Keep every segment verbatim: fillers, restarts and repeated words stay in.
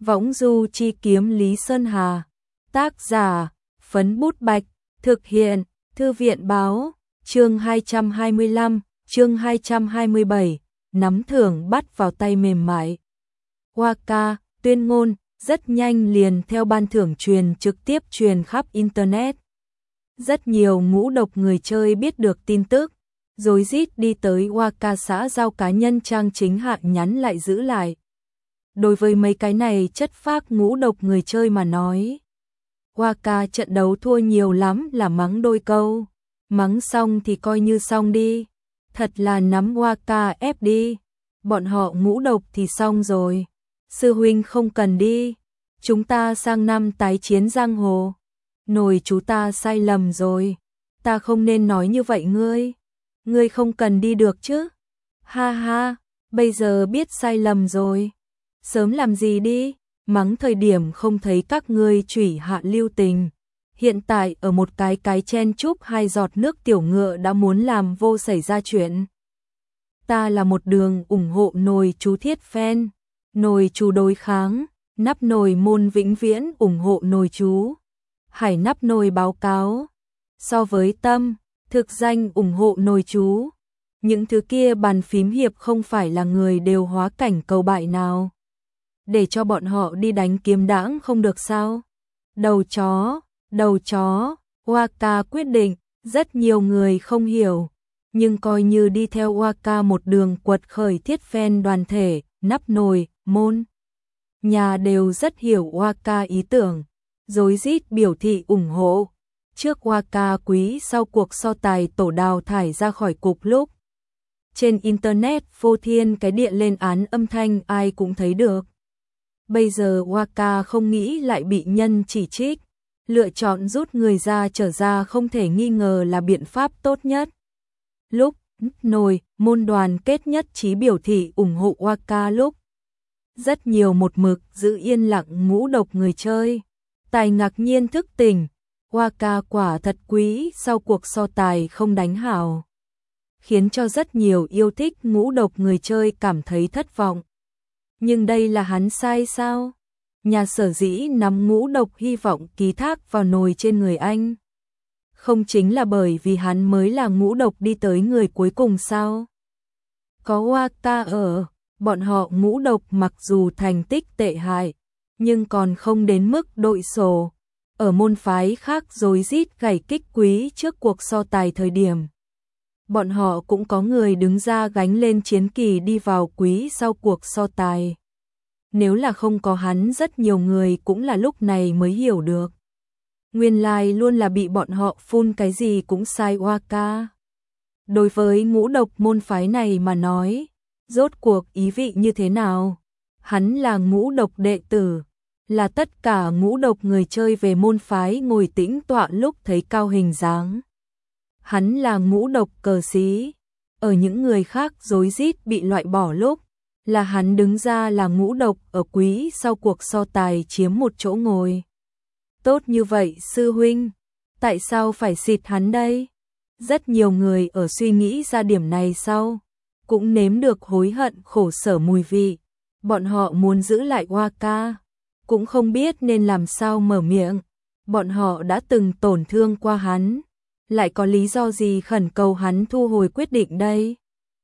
Võng du chi kiếm Lý Sơn Hà. Tác giả, Phấn Bút Bạch. Thực hiện, Thư viện báo. Chương hai trăm hai mươi lăm, chương hai trăm hai mươi bảy, nắm thưởng bắt vào tay mềm mại. Waka, tuyên ngôn, rất nhanh liền theo ban thưởng truyền trực tiếp truyền khắp Internet. Rất nhiều ngũ độc người chơi biết được tin tức, rối rít đi tới Waka xã giao cá nhân trang chính hạ nhắn lại giữ lại. Đối với mấy cái này chất phác ngũ độc người chơi mà nói, Waka trận đấu thua nhiều lắm là mắng đôi câu, mắng xong thì coi như xong đi, thật là nắm Waka ép đi, bọn họ ngũ độc thì xong rồi, sư huynh không cần đi, chúng ta sang năm tái chiến giang hồ, nồi chú ta sai lầm rồi, ta không nên nói như vậy ngươi, ngươi không cần đi được chứ, ha ha, bây giờ biết sai lầm rồi, sớm làm gì đi, mắng thời điểm không thấy các ngươi chủy hạ lưu tình. Hiện tại ở một cái cái chen chúc hai giọt nước tiểu ngựa đã muốn làm vô xảy ra chuyện. Ta là một đường ủng hộ nồi chú thiết fan, nồi chú đối kháng, nắp nồi môn vĩnh viễn ủng hộ nồi chú. Hải nắp nồi báo cáo, so với tâm, thực danh ủng hộ nồi chú. Những thứ kia bàn phím hiệp không phải là người đều hóa cảnh cầu bại nào. Để cho bọn họ đi đánh kiếm đãng không được sao? Đầu chó, đầu chó, Waka quyết định, rất nhiều người không hiểu, nhưng coi như đi theo Waka một đường quật khởi thiết fan đoàn thể, nắp nồi, môn. Nhà đều rất hiểu Waka ý tưởng, rối rít biểu thị ủng hộ. Trước Waka quý sau cuộc so tài tổ đào thải ra khỏi cục lúc. Trên Internet phô thiên cái địa lên án âm thanh ai cũng thấy được. Bây giờ Waka không nghĩ lại bị nhân chỉ trích, lựa chọn rút người ra trở ra không thể nghi ngờ là biện pháp tốt nhất. Lúc nồi môn đoàn kết nhất trí biểu thị ủng hộ Waka lúc. Rất nhiều một mực giữ yên lặng ngũ độc người chơi. Tài ngạc nhiên thức tỉnh, Waka quả thật quý sau cuộc so tài không đánh hảo. Khiến cho rất nhiều yêu thích ngũ độc người chơi cảm thấy thất vọng. Nhưng đây là hắn sai sao? Nhà sở dĩ nắm ngũ độc hy vọng ký thác vào nồi trên người anh. Không chính là bởi vì hắn mới là ngũ độc đi tới người cuối cùng sao? Có Waka ở, bọn họ ngũ độc mặc dù thành tích tệ hại, nhưng còn không đến mức đội sổ. Ở môn phái khác rối rít gảy kích quý trước cuộc so tài thời điểm. Bọn họ cũng có người đứng ra gánh lên chiến kỳ đi vào quý sau cuộc so tài. Nếu là không có hắn rất nhiều người cũng là lúc này mới hiểu được. Nguyên lai luôn là bị bọn họ phun cái gì cũng sai Waka. Đối với ngũ độc môn phái này mà nói, rốt cuộc ý vị như thế nào? Hắn là ngũ độc đệ tử, là tất cả ngũ độc người chơi về môn phái ngồi tĩnh tọa lúc thấy cao hình dáng. Hắn là ngũ độc cờ sĩ, ở những người khác rối rít bị loại bỏ lúc, là hắn đứng ra là ngũ độc ở quý sau cuộc so tài chiếm một chỗ ngồi. Tốt như vậy sư huynh, tại sao phải xịt hắn đây? Rất nhiều người ở suy nghĩ ra điểm này sau, cũng nếm được hối hận khổ sở mùi vị. Bọn họ muốn giữ lại Waka, cũng không biết nên làm sao mở miệng. Bọn họ đã từng tổn thương qua hắn, lại có lý do gì khẩn cầu hắn thu hồi quyết định đây?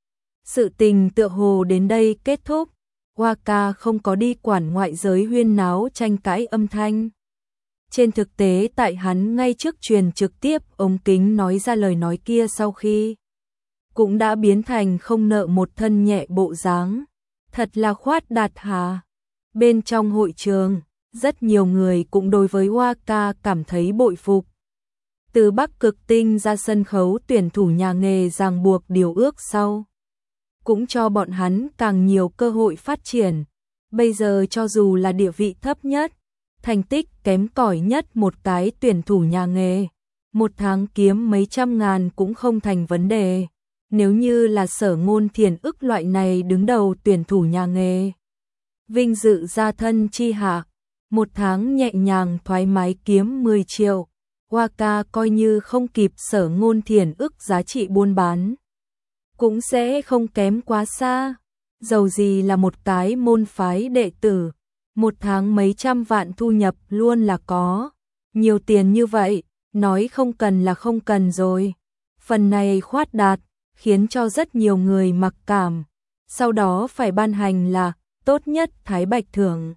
Sự tình tựa hồ đến đây kết thúc, Waka không có đi quản ngoại giới huyên náo tranh cãi âm thanh. Trên thực tế tại hắn ngay trước truyền trực tiếp ống kính nói ra lời nói kia sau khi, cũng đã biến thành không nợ một thân nhẹ bộ dáng. Thật là khoát đạt hà. Bên trong hội trường, rất nhiều người cũng đối với Waka cảm thấy bội phục. Từ Bắc Cực Tinh ra sân khấu tuyển thủ nhà nghề ràng buộc điều ước sau, cũng cho bọn hắn càng nhiều cơ hội phát triển. Bây giờ cho dù là địa vị thấp nhất, thành tích kém cỏi nhất một cái tuyển thủ nhà nghề, một tháng kiếm mấy trăm ngàn cũng không thành vấn đề. Nếu như là Sở Ngôn Thiền ức loại này đứng đầu tuyển thủ nhà nghề, vinh dự gia thân chi hạ, một tháng nhẹ nhàng thoải mái kiếm mười triệu, Waka coi như không kịp Sở Ngôn Thiền ức giá trị buôn bán, cũng sẽ không kém quá xa. Dầu gì là một cái môn phái đệ tử, một tháng mấy trăm vạn thu nhập luôn là có. Nhiều tiền như vậy, nói không cần là không cần rồi. Phần này khoát đạt, khiến cho rất nhiều người mặc cảm. Sau đó phải ban hành là tốt nhất Thái Bạch thưởng.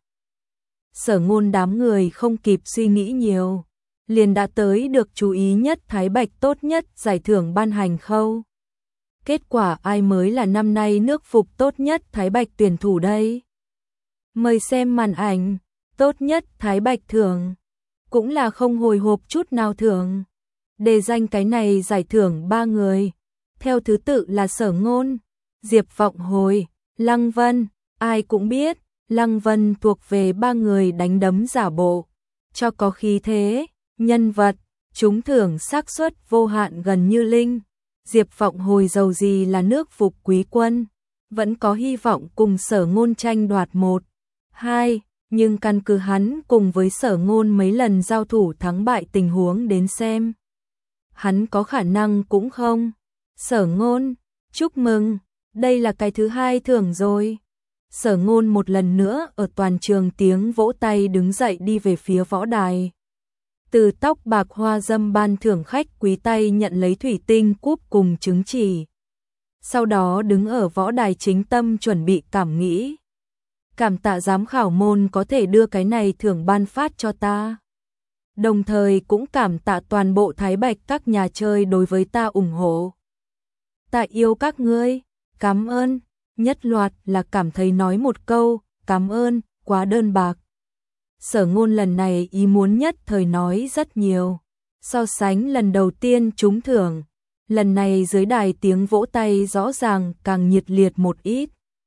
Sở Ngôn đám người không kịp suy nghĩ nhiều, liền đã tới được chú ý nhất Thái Bạch tốt nhất giải thưởng ban hành khâu. Kết quả ai mới là năm nay nước phục tốt nhất Thái Bạch tuyển thủ đây? Mời xem màn ảnh, tốt nhất Thái Bạch thưởng. Cũng là không hồi hộp chút nào thưởng. Đề danh cái này giải thưởng ba người. Theo thứ tự là Sở Ngôn, Diệp Vọng Hồi, Lăng Vân. Ai cũng biết, Lăng Vân thuộc về ba người đánh đấm giả bộ. Cho có khí thế, nhân vật, trúng thưởng xác suất vô hạn gần như linh. Diệp Vọng Hồi dầu gì là nước phục quý quân, vẫn có hy vọng cùng Sở Ngôn tranh đoạt một, hai, nhưng căn cứ hắn cùng với Sở Ngôn mấy lần giao thủ thắng bại tình huống đến xem, hắn có khả năng cũng không. Sở Ngôn, chúc mừng, đây là cái thứ hai thưởng rồi. Sở Ngôn một lần nữa ở toàn trường tiếng vỗ tay đứng dậy đi về phía võ đài. Từ tóc bạc hoa dâm ban thưởng khách quý tay nhận lấy thủy tinh cúp cùng chứng chỉ. Sau đó đứng ở võ đài chính tâm chuẩn bị cảm nghĩ. Cảm tạ giám khảo môn có thể đưa cái này thưởng ban phát cho ta. Đồng thời cũng cảm tạ toàn bộ Thái Bạch các nhà chơi đối với ta ủng hộ. Ta yêu các ngươi, cảm ơn. Nhất loạt là cảm thấy nói một câu, cảm ơn, quá đơn bạc. Sở Ngôn lần này ý muốn nhất thời nói rất nhiều. So sánh lần đầu tiên trúng thưởng, lần này dưới đài tiếng vỗ tay rõ ràng càng nhiệt liệt một ít.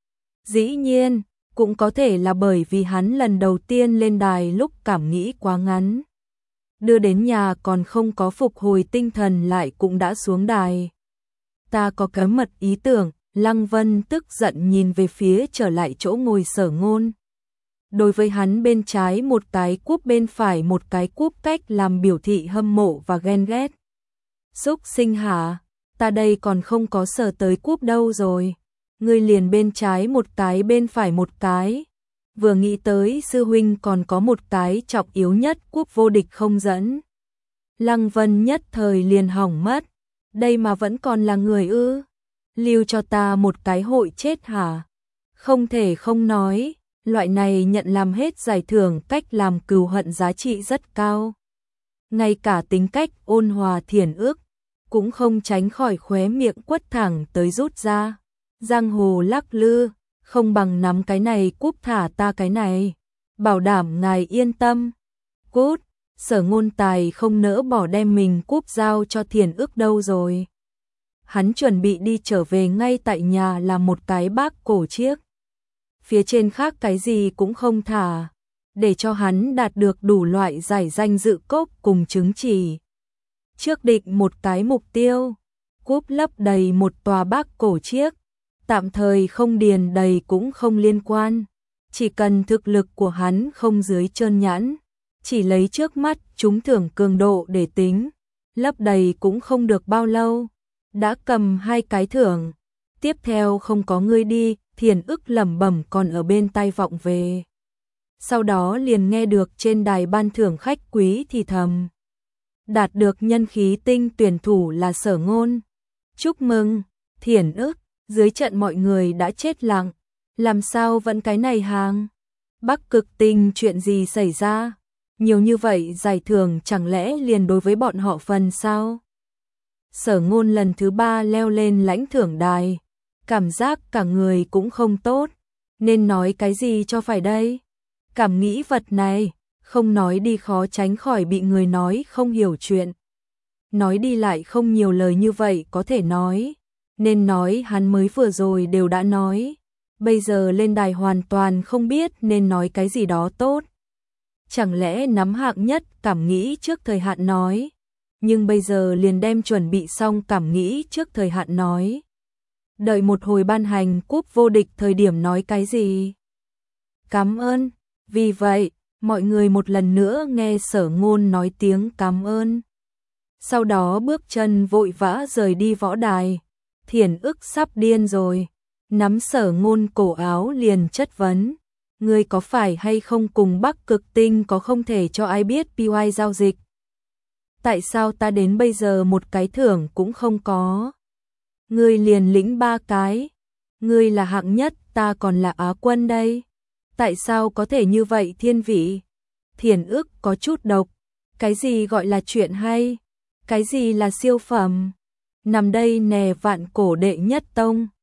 Dĩ nhiên, cũng có thể là bởi vì hắn lần đầu tiên lên đài lúc cảm nghĩ quá ngắn. Đưa đến nhà còn không có phục hồi tinh thần lại cũng đã xuống đài. Ta có cái mật ý tưởng. Lăng Vân tức giận nhìn về phía trở lại chỗ ngồi Sở Ngôn. Đối với hắn bên trái một cái cúp bên phải một cái cúp cách làm biểu thị hâm mộ và ghen ghét. Xúc sinh hả? Ta đây còn không có sở tới cúp đâu rồi. Ngươi liền bên trái một cái bên phải một cái. Vừa nghĩ tới sư huynh còn có một cái trọng yếu nhất cúp vô địch không dẫn. Lăng Vân nhất thời liền hỏng mất. Đây mà vẫn còn là người ư? Lưu cho ta một cái hội chết hả? Không thể không nói, loại này nhận làm hết giải thưởng cách làm cừu hận giá trị rất cao. Ngay cả tính cách ôn hòa thiển ước, cũng không tránh khỏi khóe miệng quất thẳng tới rút ra. Giang hồ lắc lư, không bằng nắm cái này cúp thả ta cái này. Bảo đảm ngài yên tâm. Cút, Sở Ngôn tài không nỡ bỏ đem mình cúp giao cho thiển ước đâu rồi. Hắn chuẩn bị đi trở về ngay tại nhà làm một cái bác cổ chiếc. Phía trên khác cái gì cũng không thả, để cho hắn đạt được đủ loại giải danh dự cốc cùng chứng chỉ. Trước định một cái mục tiêu, cúp lấp đầy một tòa bác cổ chiếc, tạm thời không điền đầy cũng không liên quan. Chỉ cần thực lực của hắn không dưới trơn nhãn, chỉ lấy trước mắt trúng thưởng cường độ để tính, lấp đầy cũng không được bao lâu. Đã cầm hai cái thưởng, tiếp theo không có ngươi đi, thiền ức lẩm bẩm còn ở bên tai vọng về. Sau đó liền nghe được trên đài ban thưởng khách quý thì thầm. Đạt được nhân khí tinh tuyển thủ là Sở Ngôn. Chúc mừng, thiền ức, dưới trận mọi người đã chết lặng. Làm sao vẫn cái này hàng? Bắc Cực Tinh chuyện gì xảy ra? Nhiều như vậy giải thưởng chẳng lẽ liền đối với bọn họ phần sao? Sở Ngôn lần thứ ba leo lên lãnh thưởng đài, cảm giác cả người cũng không tốt, nên nói cái gì cho phải đây? Cảm nghĩ vật này, không nói đi khó tránh khỏi bị người nói không hiểu chuyện. Nói đi lại không nhiều lời như vậy có thể nói, nên nói hắn mới vừa rồi đều đã nói, bây giờ lên đài hoàn toàn không biết nên nói cái gì đó tốt. Chẳng lẽ nắm hạng nhất cảm nghĩ trước thời hạn nói? Nhưng bây giờ liền đem chuẩn bị xong cảm nghĩ trước thời hạn nói. Đợi một hồi ban hành cúp vô địch thời điểm nói cái gì? Cảm ơn. Vì vậy, mọi người một lần nữa nghe Sở Ngôn nói tiếng cảm ơn. Sau đó bước chân vội vã rời đi võ đài. Thiển ức sắp điên rồi. Nắm Sở Ngôn cổ áo liền chất vấn. Ngươi có phải hay không cùng Bắc Cực Tinh có không thể cho ai biết pê i giao dịch? Tại sao ta đến bây giờ một cái thưởng cũng không có? Ngươi liền lĩnh ba cái. Ngươi là hạng nhất, ta còn là Á quân đây. Tại sao có thể như vậy thiên vị? Thiền ức có chút độc. Cái gì gọi là chuyện hay? Cái gì là siêu phẩm? Nằm đây nè vạn cổ đệ nhất tông.